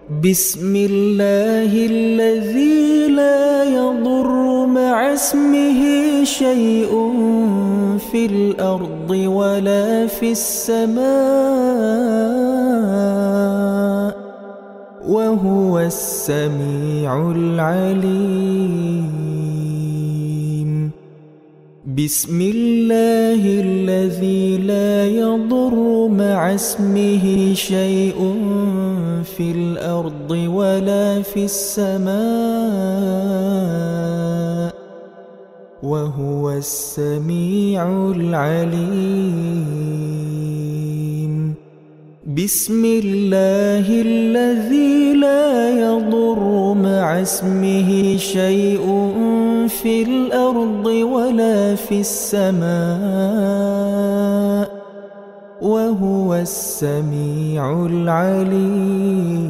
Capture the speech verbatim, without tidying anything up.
بسم الله الذي لا يضر مع اسمه شيء في الأرض ولا في السماء وهو السميع العليم. بسم الله الذي لا يضر مع اسمه شيء في الأرض ولا في السماء وهو السميع العليم. بسم الله الذي لا يضر مع اسمه شيء في الأرض ولا في السماء وهو السميع العليم.